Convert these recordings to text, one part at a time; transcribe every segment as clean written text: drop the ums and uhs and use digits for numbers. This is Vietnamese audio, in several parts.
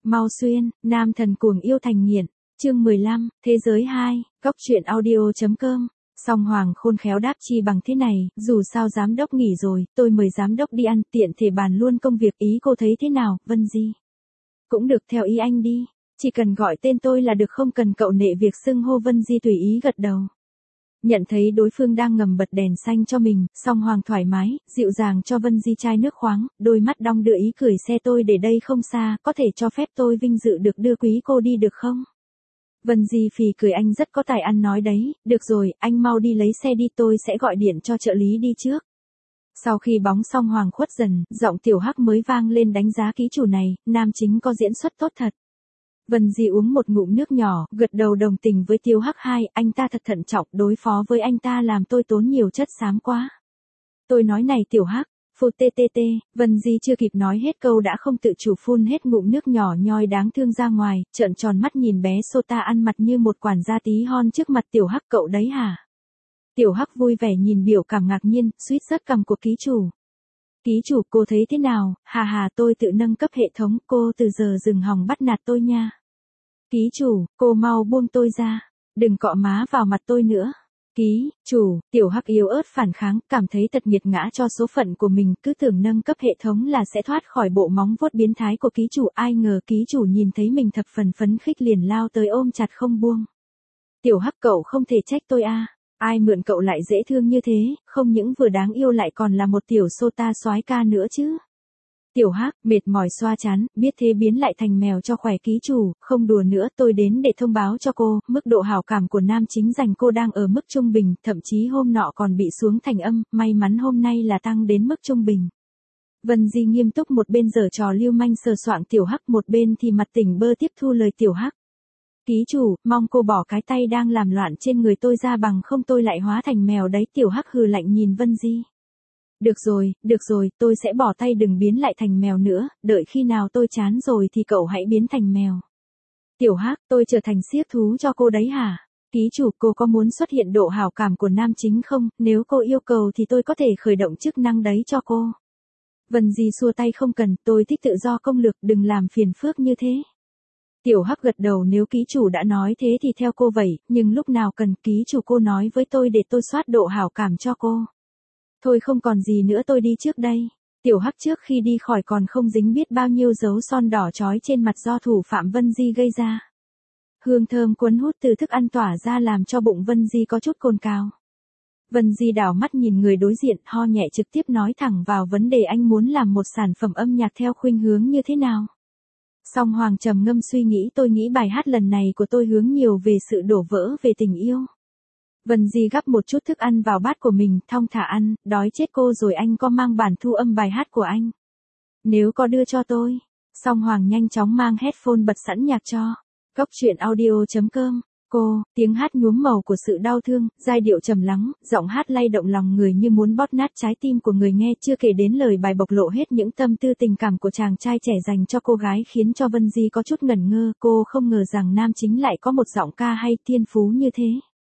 Mau xuyên, nam thần cuồng yêu thành nghiện. Chương 15, Thế giới 2, Cóc truyện audio.com. Song Hoàng khôn khéo đáp chi bằng thế này, dù sao giám đốc nghỉ rồi, tôi mời giám đốc đi ăn, tiện thể bàn luôn công việc, ý cô thấy thế nào, Vân Di? Cũng được, theo ý anh đi, chỉ cần gọi tên tôi là được, không cần cậu nệ việc xưng hô. Vân Di tùy ý gật đầu. Nhận thấy đối phương đang ngầm bật đèn xanh cho mình, Song Hoàng thoải mái, dịu dàng cho Vân Di chai nước khoáng, đôi mắt đong đưa ý cười. Xe tôi để đây không xa, có thể cho phép tôi vinh dự được đưa quý cô đi được không? Vân Di phì cười, anh rất có tài ăn nói đấy, được rồi, anh mau đi lấy xe đi, tôi sẽ gọi điện cho trợ lý đi trước. Sau khi bóng Song Hoàng khuất dần, giọng Tiểu Hắc mới vang lên đánh giá ký chủ này, nam chính có diễn xuất tốt thật. Vân Di uống một ngụm nước nhỏ, gật đầu đồng tình với Tiểu Hắc. Anh ta thật thận trọng, đối phó với anh ta làm tôi tốn nhiều chất xám quá. Tôi nói này Tiểu Hắc, phù ttt, Vân Di chưa kịp nói hết câu đã không tự chủ phun hết ngụm nước nhỏ nhoi đáng thương ra ngoài, trợn tròn mắt nhìn bé Sota ăn mặt như một quản gia tí hon trước mặt Tiểu Hắc. Cậu đấy hả? Tiểu Hắc vui vẻ nhìn biểu cảm ngạc nhiên, suýt rớt cằm của ký chủ. Ký chủ, cô thấy thế nào? Hà hà, tôi tự nâng cấp hệ thống, cô từ giờ dừng hòng bắt nạt tôi nha. Ký chủ, cô mau buông tôi ra, đừng cọ má vào mặt tôi nữa. Ký chủ, Tiểu Hắc yếu ớt phản kháng, cảm thấy thật nghiệt ngã cho số phận của mình, cứ tưởng nâng cấp hệ thống là sẽ thoát khỏi bộ móng vuốt biến thái của ký chủ, ai ngờ ký chủ nhìn thấy mình thập phần phấn khích liền lao tới ôm chặt không buông. Tiểu Hắc, cậu không thể trách tôi à, ai mượn cậu lại dễ thương như thế, không những vừa đáng yêu lại còn là một tiểu Sota soái ca nữa chứ. Tiểu Hắc mệt mỏi xoa chán, biết thế biến lại thành mèo cho khỏe. Ký chủ, không đùa nữa, tôi đến để thông báo cho cô, mức độ hảo cảm của nam chính dành cô đang ở mức trung bình, thậm chí hôm nọ còn bị xuống thành âm, may mắn hôm nay là tăng đến mức trung bình. Vân Di nghiêm túc, một bên giở trò lưu manh sờ soạng Tiểu Hắc, một bên thì mặt tỉnh bơ tiếp thu lời Tiểu Hắc. Ký chủ, mong cô bỏ cái tay đang làm loạn trên người tôi ra, bằng không tôi lại hóa thành mèo đấy. Tiểu Hắc hừ lạnh nhìn Vân Di. Được rồi, tôi sẽ bỏ tay, đừng biến lại thành mèo nữa, đợi khi nào tôi chán rồi thì cậu hãy biến thành mèo. Tiểu Hắc, tôi trở thành siết thú cho cô đấy hả? Ký chủ, cô có muốn xuất hiện độ hảo cảm của nam chính không? Nếu cô yêu cầu thì tôi có thể khởi động chức năng đấy cho cô. Vân Di xua tay, không cần, tôi thích tự do công lược, đừng làm phiền phức như thế. Tiểu Hắc gật đầu, nếu ký chủ đã nói thế thì theo cô vậy, nhưng lúc nào cần ký chủ cô nói với tôi để tôi soát độ hảo cảm cho cô. Thôi không còn gì nữa, tôi đi trước đây. Tiểu Hắc trước khi đi khỏi còn không dính biết bao nhiêu dấu son đỏ chói trên mặt do thủ phạm Vân Di gây ra. Hương thơm cuốn hút từ thức ăn tỏa ra làm cho bụng Vân Di có chút cồn cào. Vân Di đảo mắt nhìn người đối diện, ho nhẹ trực tiếp nói thẳng vào vấn đề, anh muốn làm một sản phẩm âm nhạc theo khuynh hướng như thế nào? Song Hoàng trầm ngâm suy nghĩ, tôi nghĩ bài hát lần này của tôi hướng nhiều về sự đổ vỡ về tình yêu. Vân Di gắp một chút thức ăn vào bát của mình, thong thả ăn, đói chết cô rồi. Anh có mang bản thu âm bài hát của anh? Nếu có đưa cho tôi. Song Hoàng nhanh chóng mang headphone bật sẵn nhạc cho. Cóc truyện audio.com. Cô, tiếng hát nhuốm màu của sự đau thương, giai điệu trầm lắng, giọng hát lay động lòng người như muốn bóp nát trái tim của người nghe, chưa kể đến lời bài bộc lộ hết những tâm tư tình cảm của chàng trai trẻ dành cho cô gái, khiến cho Vân Di có chút ngẩn ngơ, cô không ngờ rằng nam chính lại có một giọng ca hay, thiên phú như thế.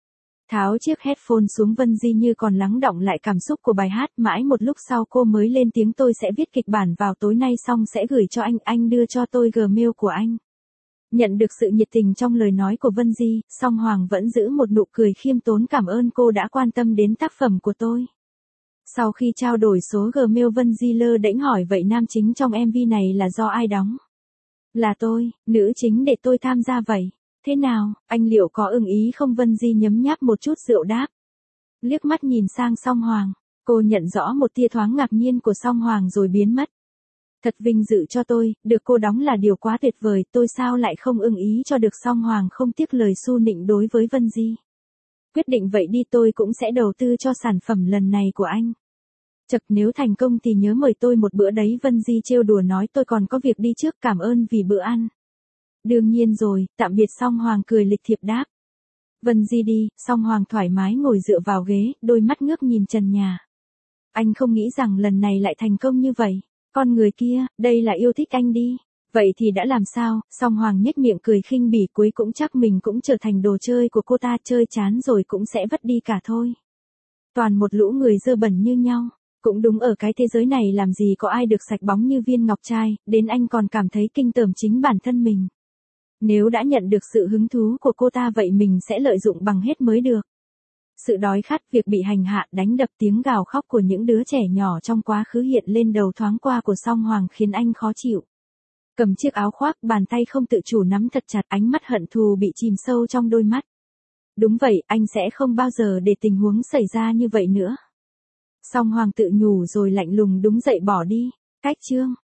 Tháo chiếc headphone xuống, Vân Di như còn lắng đọng lại cảm xúc của bài hát, mãi một lúc sau cô mới lên tiếng, tôi sẽ viết kịch bản vào tối nay xong sẽ gửi cho anh đưa cho tôi Gmail của anh. Nhận được sự nhiệt tình trong lời nói của Vân Di, Song Hoàng vẫn giữ một nụ cười khiêm tốn, cảm ơn cô đã quan tâm đến tác phẩm của tôi. Sau khi trao đổi số Gmail, Vân Di lơ đễnh hỏi, vậy nam chính trong MV này là do ai đóng? Là tôi, nữ chính để tôi tham gia vậy. Thế nào, anh liệu có ưng ý không? Vân Di nhấm nháp một chút rượu đáp. Liếc mắt nhìn sang Song Hoàng, cô nhận rõ một tia thoáng ngạc nhiên của Song Hoàng rồi biến mất. Thật vinh dự cho tôi, được cô đóng là điều quá tuyệt vời, tôi sao lại không ưng ý cho được. Song Hoàng không tiếc lời su nịnh đối với Vân Di. Quyết định vậy đi, tôi cũng sẽ đầu tư cho sản phẩm lần này của anh. Chật, nếu thành công thì nhớ mời tôi một bữa đấy. Vân Di trêu đùa nói, tôi còn có việc đi trước, cảm ơn vì bữa ăn. Đương nhiên rồi, tạm biệt. Song Hoàng cười lịch thiệp đáp. Vân Di đi, Song Hoàng thoải mái ngồi dựa vào ghế, đôi mắt ngước nhìn trần nhà. Anh không nghĩ rằng lần này lại thành công như vậy. Con người kia, đây là yêu thích anh đi. Vậy thì đã làm sao? Song Hoàng nhếch miệng cười khinh bỉ, cuối cũng chắc mình cũng trở thành đồ chơi của cô ta, chơi chán rồi cũng sẽ vứt đi cả thôi. Toàn một lũ người dơ bẩn như nhau. Cũng đúng, ở cái thế giới này làm gì có ai được sạch bóng như viên ngọc trai, đến anh còn cảm thấy kinh tởm chính bản thân mình. Nếu đã nhận được sự hứng thú của cô ta vậy mình sẽ lợi dụng bằng hết mới được. Sự đói khát, việc bị hành hạ, đánh đập, tiếng gào khóc của những đứa trẻ nhỏ trong quá khứ hiện lên đầu thoáng qua của Song Hoàng khiến anh khó chịu. Cầm chiếc áo khoác, bàn tay không tự chủ nắm thật chặt, ánh mắt hận thù bị chìm sâu trong đôi mắt. Đúng vậy, anh sẽ không bao giờ để tình huống xảy ra như vậy nữa. Song Hoàng tự nhủ rồi lạnh lùng đứng dậy bỏ đi. Cách chương